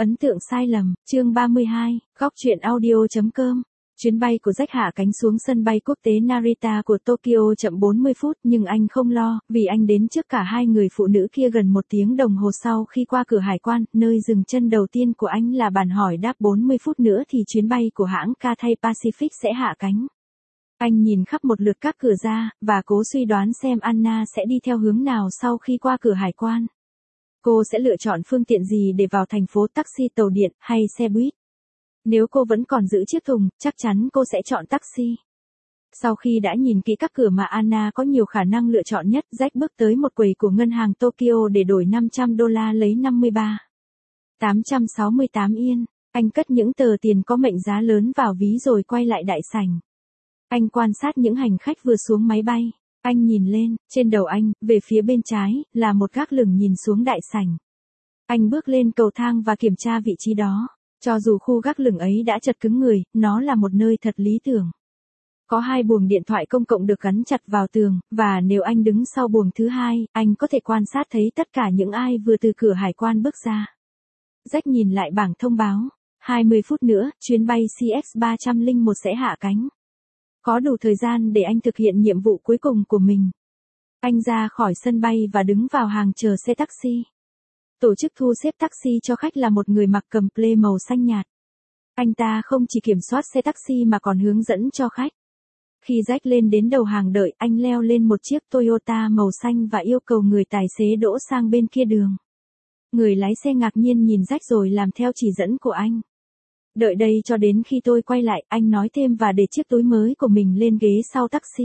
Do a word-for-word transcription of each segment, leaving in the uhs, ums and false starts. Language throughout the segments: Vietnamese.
Ấn tượng sai lầm, chương ba mươi hai, góc truyện audio.com. Chuyến bay của Jack hạ cánh xuống sân bay quốc tế Narita của Tokyo chậm bốn mươi phút, nhưng anh không lo, vì anh đến trước cả hai người phụ nữ kia gần một tiếng đồng hồ sau khi qua cửa hải quan. Nơi dừng chân đầu tiên của anh là bàn hỏi đáp bốn mươi phút nữa thì chuyến bay của hãng Cathay Pacific sẽ hạ cánh. Anh nhìn khắp một lượt các cửa ra, và cố suy đoán xem Anna sẽ đi theo hướng nào sau khi qua cửa hải quan. Cô sẽ lựa chọn phương tiện gì để vào thành phố, taxi, tàu điện, hay xe buýt? Nếu cô vẫn còn giữ chiếc thùng, chắc chắn cô sẽ chọn taxi. Sau khi đã nhìn kỹ các cửa mà Anna có nhiều khả năng lựa chọn nhất, Jack bước tới một quầy của ngân hàng Tokyo để đổi năm trăm đô la lấy năm mươi ba nghìn tám trăm sáu mươi tám yên. Anh cất những tờ tiền có mệnh giá lớn vào ví rồi quay lại đại sảnh. Anh quan sát những hành khách vừa xuống máy bay. Anh nhìn lên, trên đầu anh, về phía bên trái, là một gác lửng nhìn xuống đại sảnh. Anh bước lên cầu thang và kiểm tra vị trí đó. Cho dù khu gác lửng ấy đã chật cứng người, nó là một nơi thật lý tưởng. Có hai buồng điện thoại công cộng được gắn chặt vào tường, và nếu anh đứng sau buồng thứ hai, anh có thể quan sát thấy tất cả những ai vừa từ cửa hải quan bước ra. Jack nhìn lại bảng thông báo. hai mươi phút nữa, chuyến bay C X ba không một sẽ hạ cánh. Có đủ thời gian để anh thực hiện nhiệm vụ cuối cùng của mình. Anh ra khỏi sân bay và đứng vào hàng chờ xe taxi. Tổ chức thu xếp taxi cho khách là một người mặc cầm ple màu xanh nhạt. Anh ta không chỉ kiểm soát xe taxi mà còn hướng dẫn cho khách. Khi Jack lên đến đầu hàng đợi, anh leo lên một chiếc Toyota màu xanh và yêu cầu người tài xế đỗ sang bên kia đường. Người lái xe ngạc nhiên nhìn Jack rồi làm theo chỉ dẫn của anh. Đợi đây cho đến khi tôi quay lại, anh nói thêm và để chiếc túi mới của mình lên ghế sau taxi.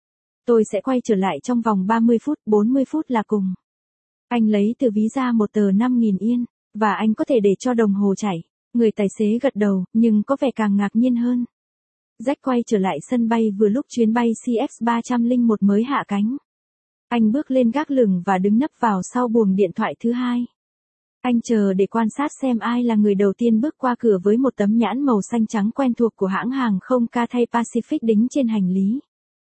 Tôi sẽ quay trở lại trong vòng ba mươi phút, bốn mươi phút là cùng. Anh lấy từ ví ra một tờ năm nghìn yên, và anh có thể để cho đồng hồ chạy. Người tài xế gật đầu, nhưng có vẻ càng ngạc nhiên hơn. Jack quay trở lại sân bay vừa lúc chuyến bay C X ba không một mới hạ cánh. Anh bước lên gác lửng và đứng nấp vào sau buồng điện thoại thứ hai. Anh chờ để quan sát xem ai là người đầu tiên bước qua cửa với một tấm nhãn màu xanh trắng quen thuộc của hãng hàng không Cathay Pacific đính trên hành lý.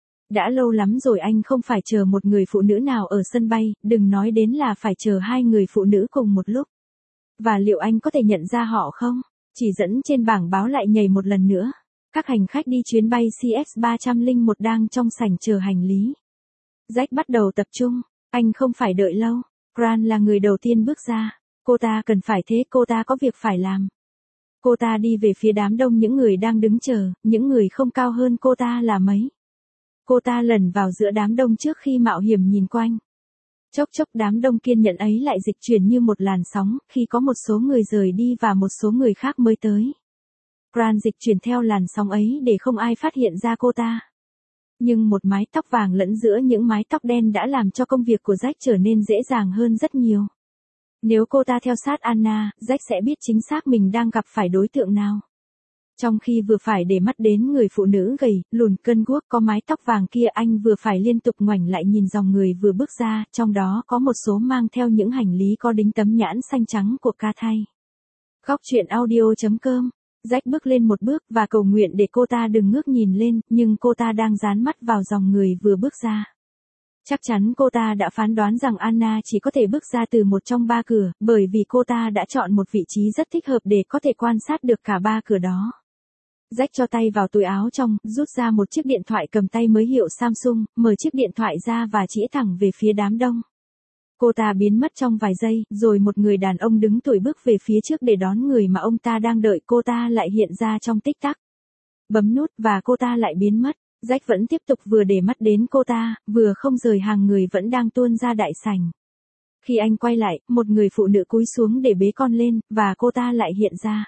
Đã lâu lắm rồi anh không phải chờ một người phụ nữ nào ở sân bay, đừng nói đến là phải chờ hai người phụ nữ cùng một lúc. Và liệu anh có thể nhận ra họ không? Chỉ dẫn trên bảng báo lại nhảy một lần nữa. Các hành khách đi chuyến bay C X ba không một đang trong sảnh chờ hành lý. Jack bắt đầu tập trung. Anh không phải đợi lâu. Grant là người đầu tiên bước ra. Cô ta cần phải thế, cô ta có việc phải làm. Cô ta đi về phía đám đông những người đang đứng chờ, những người không cao hơn cô ta là mấy. Cô ta lẩn vào giữa đám đông trước khi mạo hiểm nhìn quanh. Chốc chốc đám đông kiên nhẫn ấy lại dịch chuyển như một làn sóng, khi có một số người rời đi và một số người khác mới tới. Grant dịch chuyển theo làn sóng ấy để không ai phát hiện ra cô ta. Nhưng một mái tóc vàng lẫn giữa những mái tóc đen đã làm cho công việc của Jack trở nên dễ dàng hơn rất nhiều. Nếu cô ta theo sát Anna, Jack sẽ biết chính xác mình đang gặp phải đối tượng nào. Trong khi vừa phải để mắt đến người phụ nữ gầy, lùn cân guốc có mái tóc vàng kia, anh vừa phải liên tục ngoảnh lại nhìn dòng người vừa bước ra, trong đó có một số mang theo những hành lý có đính tấm nhãn xanh trắng của Cathay. Góc truyện audio.com. Jack bước lên một bước và cầu nguyện để cô ta đừng ngước nhìn lên, nhưng cô ta đang dán mắt vào dòng người vừa bước ra. Chắc chắn cô ta đã phán đoán rằng Anna chỉ có thể bước ra từ một trong ba cửa, bởi vì cô ta đã chọn một vị trí rất thích hợp để có thể quan sát được cả ba cửa đó. Jack cho tay vào túi áo trong, rút ra một chiếc điện thoại cầm tay mới hiệu Samsung, mở chiếc điện thoại ra và chĩa thẳng về phía đám đông. Cô ta biến mất trong vài giây, rồi một người đàn ông đứng tuổi bước về phía trước để đón người mà ông ta đang đợi. Cô ta lại hiện ra trong tích tắc. Bấm nút và cô ta lại biến mất. Jack vẫn tiếp tục vừa để mắt đến cô ta, vừa không rời hàng người vẫn đang tuôn ra đại sảnh. Khi anh quay lại, một người phụ nữ cúi xuống để bế con lên, và cô ta lại hiện ra.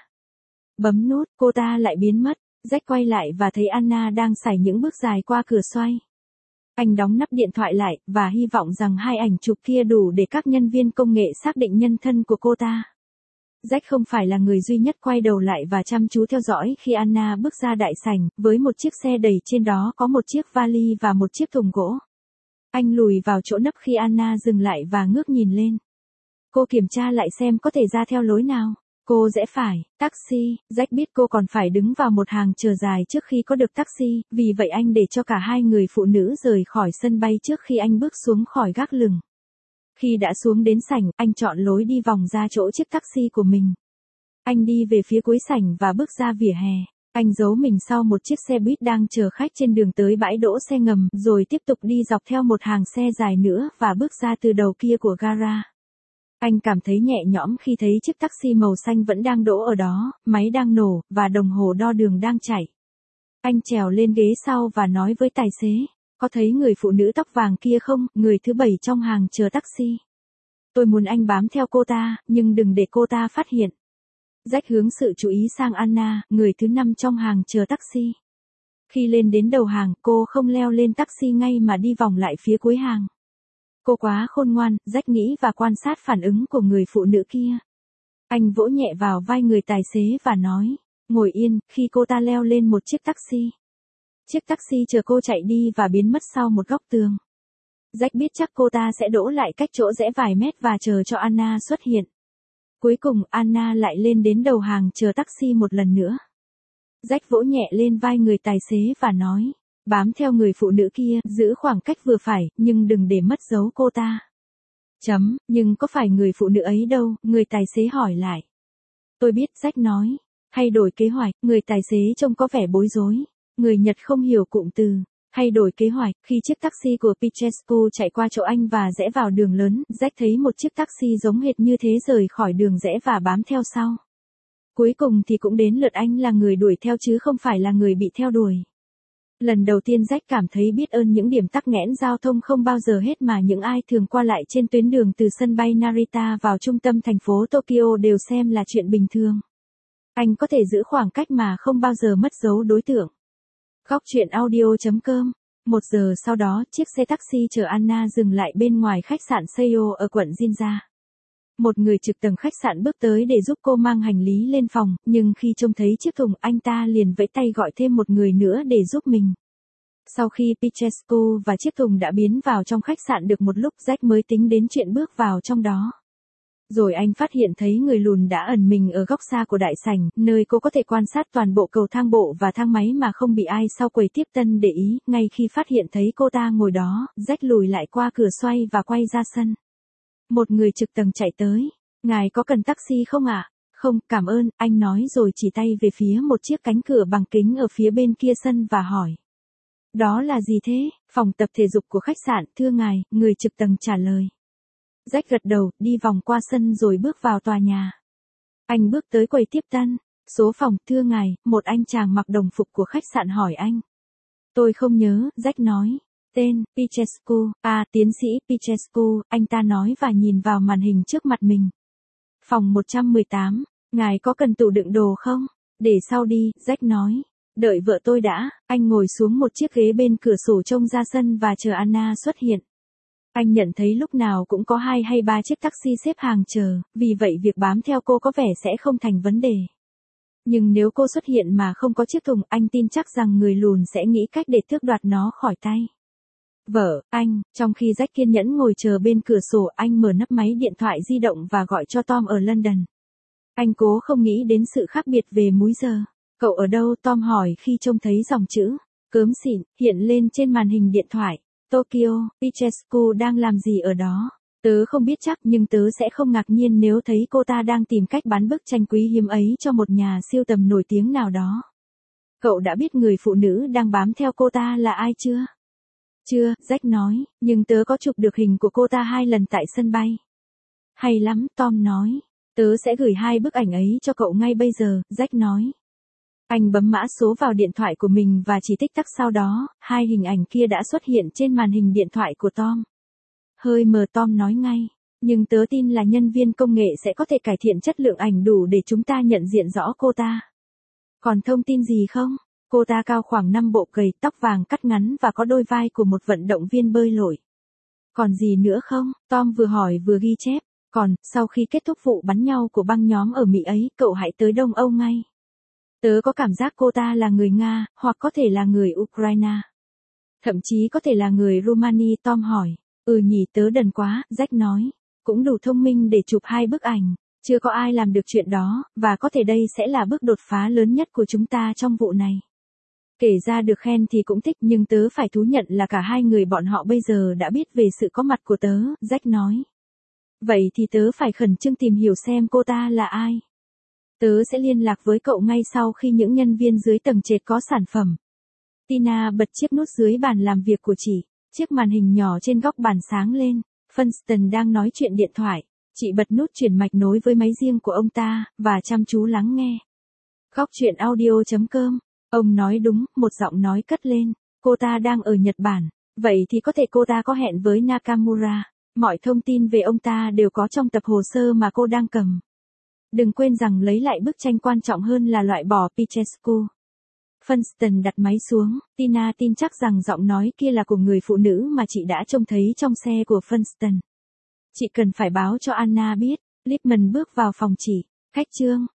Bấm nút, cô ta lại biến mất. Jack quay lại và thấy Anna đang sải những bước dài qua cửa xoay. Anh đóng nắp điện thoại lại, và hy vọng rằng hai ảnh chụp kia đủ để các nhân viên công nghệ xác định nhân thân của cô ta. Jack không phải là người duy nhất quay đầu lại và chăm chú theo dõi khi Anna bước ra đại sảnh, với một chiếc xe đầy trên đó có một chiếc vali và một chiếc thùng gỗ. Anh lùi vào chỗ nấp khi Anna dừng lại và ngước nhìn lên. Cô kiểm tra lại xem có thể ra theo lối nào. Cô rẽ phải, taxi. Jack biết cô còn phải đứng vào một hàng chờ dài trước khi có được taxi, vì vậy anh để cho cả hai người phụ nữ rời khỏi sân bay trước khi anh bước xuống khỏi gác lửng. Khi đã xuống đến sảnh, anh chọn lối đi vòng ra chỗ chiếc taxi của mình. Anh đi về phía cuối sảnh và bước ra vỉa hè. Anh giấu mình sau một chiếc xe buýt đang chờ khách trên đường tới bãi đỗ xe ngầm, rồi tiếp tục đi dọc theo một hàng xe dài nữa và bước ra từ đầu kia của gara. Anh cảm thấy nhẹ nhõm khi thấy chiếc taxi màu xanh vẫn đang đỗ ở đó, máy đang nổ, và đồng hồ đo đường đang chạy. Anh trèo lên ghế sau và nói với tài xế, có thấy người phụ nữ tóc vàng kia không, người thứ bảy trong hàng chờ taxi. Tôi muốn anh bám theo cô ta, nhưng đừng để cô ta phát hiện. Jack hướng sự chú ý sang Anna, người thứ năm trong hàng chờ taxi. Khi lên đến đầu hàng, cô không leo lên taxi ngay mà đi vòng lại phía cuối hàng. Cô quá khôn ngoan, Jack nghĩ và quan sát phản ứng của người phụ nữ kia. Anh vỗ nhẹ vào vai người tài xế và nói, ngồi yên, khi cô ta leo lên một chiếc taxi. Chiếc taxi chờ cô chạy đi và biến mất sau một góc tường. Jack biết chắc cô ta sẽ đỗ lại cách chỗ rẽ vài mét và chờ cho Anna xuất hiện. Cuối cùng Anna lại lên đến đầu hàng chờ taxi một lần nữa. Jack vỗ nhẹ lên vai người tài xế và nói, bám theo người phụ nữ kia, giữ khoảng cách vừa phải, nhưng đừng để mất dấu cô ta. Chấm, nhưng có phải người phụ nữ ấy đâu, người tài xế hỏi lại. Tôi biết, Jack nói. Hay đổi kế hoạch, người tài xế trông có vẻ bối rối. Người Nhật không hiểu cụm từ. Hay đổi kế hoạch, khi chiếc taxi của Pichescu chạy qua chỗ anh và rẽ vào đường lớn, Jack thấy một chiếc taxi giống hệt như thế rời khỏi đường rẽ và bám theo sau. Cuối cùng thì cũng đến lượt anh là người đuổi theo chứ không phải là người bị theo đuổi. Lần đầu tiên Jack cảm thấy biết ơn những điểm tắc nghẽn giao thông không bao giờ hết mà những ai thường qua lại trên tuyến đường từ sân bay Narita vào trung tâm thành phố Tokyo đều xem là chuyện bình thường. Anh có thể giữ khoảng cách mà không bao giờ mất dấu đối tượng. Góc truyện audio chấm com. Một giờ sau đó, chiếc xe taxi chở Anna dừng lại bên ngoài khách sạn Seiyo ở quận Ginza. Một người trực tầng khách sạn bước tới để giúp cô mang hành lý lên phòng, nhưng khi trông thấy chiếc thùng anh ta liền vẫy tay gọi thêm một người nữa để giúp mình. Sau khi Pichescu và chiếc thùng đã biến vào trong khách sạn được một lúc, Jack mới tính đến chuyện bước vào trong đó. Rồi anh phát hiện thấy người lùn đã ẩn mình ở góc xa của đại sảnh, nơi cô có thể quan sát toàn bộ cầu thang bộ và thang máy mà không bị ai sau quầy tiếp tân để ý. Ngay khi phát hiện thấy cô ta ngồi đó, Jack lùi lại qua cửa xoay và quay ra sân. Một người trực tầng chạy tới. Ngài có cần taxi không ạ? Không, cảm ơn, anh nói rồi chỉ tay về phía một chiếc cánh cửa bằng kính ở phía bên kia sân và hỏi. Đó là gì thế? Phòng tập thể dục của khách sạn, thưa ngài, người trực tầng trả lời. Jack gật đầu, đi vòng qua sân rồi bước vào tòa nhà. Anh bước tới quầy tiếp tân. Số phòng, thưa ngài, một anh chàng mặc đồng phục của khách sạn hỏi anh. Tôi không nhớ, Jack nói. Tên, Pichescu, à, tiến sĩ Pichescu, anh ta nói và nhìn vào màn hình trước mặt mình. Phòng một trăm mười tám, ngài có cần tủ đựng đồ không? Để sau đi, Jack nói. Đợi vợ tôi đã, anh ngồi xuống một chiếc ghế bên cửa sổ trông ra sân và chờ Anna xuất hiện. Anh nhận thấy lúc nào cũng có hai hay ba chiếc taxi xếp hàng chờ, vì vậy việc bám theo cô có vẻ sẽ không thành vấn đề. Nhưng nếu cô xuất hiện mà không có chiếc thùng, anh tin chắc rằng người lùn sẽ nghĩ cách để tước đoạt nó khỏi tay. Vợ, anh, trong khi Jack kiên nhẫn ngồi chờ bên cửa sổ, anh mở nắp máy điện thoại di động và gọi cho Tom ở London. Anh cố không nghĩ đến sự khác biệt về múi giờ. Cậu ở đâu? Tom hỏi khi trông thấy dòng chữ cớm xịn hiện lên trên màn hình điện thoại. Tokyo, Pichescu đang làm gì ở đó? Tớ không biết chắc nhưng tớ sẽ không ngạc nhiên nếu thấy cô ta đang tìm cách bán bức tranh quý hiếm ấy cho một nhà siêu tầm nổi tiếng nào đó. Cậu đã biết người phụ nữ đang bám theo cô ta là ai chưa? Chưa, Jack nói, nhưng tớ có chụp được hình của cô ta hai lần tại sân bay. Hay lắm, Tom nói. Tớ sẽ gửi hai bức ảnh ấy cho cậu ngay bây giờ, Jack nói. Anh bấm mã số vào điện thoại của mình và chỉ tích tắc sau đó, hai hình ảnh kia đã xuất hiện trên màn hình điện thoại của Tom. Hơi mờ, Tom nói ngay. Nhưng tớ tin là nhân viên công nghệ sẽ có thể cải thiện chất lượng ảnh đủ để chúng ta nhận diện rõ cô ta. Còn thông tin gì không? Cô ta cao khoảng năm bộ, gầy, tóc vàng cắt ngắn và có đôi vai của một vận động viên bơi lội. Còn gì nữa không? Tom vừa hỏi vừa ghi chép. Còn, sau khi kết thúc vụ bắn nhau của băng nhóm ở Mỹ ấy, cậu hãy tới Đông Âu ngay. Tớ có cảm giác cô ta là người Nga, hoặc có thể là người Ukraine. Thậm chí có thể là người Romania, Tom hỏi. Ừ nhỉ, tớ đần quá, Jack nói. Cũng đủ thông minh để chụp hai bức ảnh. Chưa có ai làm được chuyện đó, và có thể đây sẽ là bước đột phá lớn nhất của chúng ta trong vụ này. Kể ra được khen thì cũng thích, nhưng tớ phải thú nhận là cả hai người bọn họ bây giờ đã biết về sự có mặt của tớ, Jack nói. Vậy thì tớ phải khẩn trương tìm hiểu xem cô ta là ai. Tớ sẽ liên lạc với cậu ngay sau khi những nhân viên dưới tầng trệt có sản phẩm. Tina bật chiếc nút dưới bàn làm việc của chị. Chiếc màn hình nhỏ trên góc bàn sáng lên. Funston đang nói chuyện điện thoại. Chị bật nút chuyển mạch nối với máy riêng của ông ta, và chăm chú lắng nghe. Góc chuyện audio chấm com. Ông nói đúng, một giọng nói cất lên. Cô ta đang ở Nhật Bản. Vậy thì có thể cô ta có hẹn với Nakamura. Mọi thông tin về ông ta đều có trong tập hồ sơ mà cô đang cầm. Đừng quên rằng lấy lại bức tranh quan trọng hơn là loại bỏ Pichescu. Funston đặt máy xuống. Tina tin chắc rằng giọng nói kia là của người phụ nữ mà chị đã trông thấy trong xe của Funston. Chị cần phải báo cho Anna biết. Lipman bước vào phòng chị. Khách trương.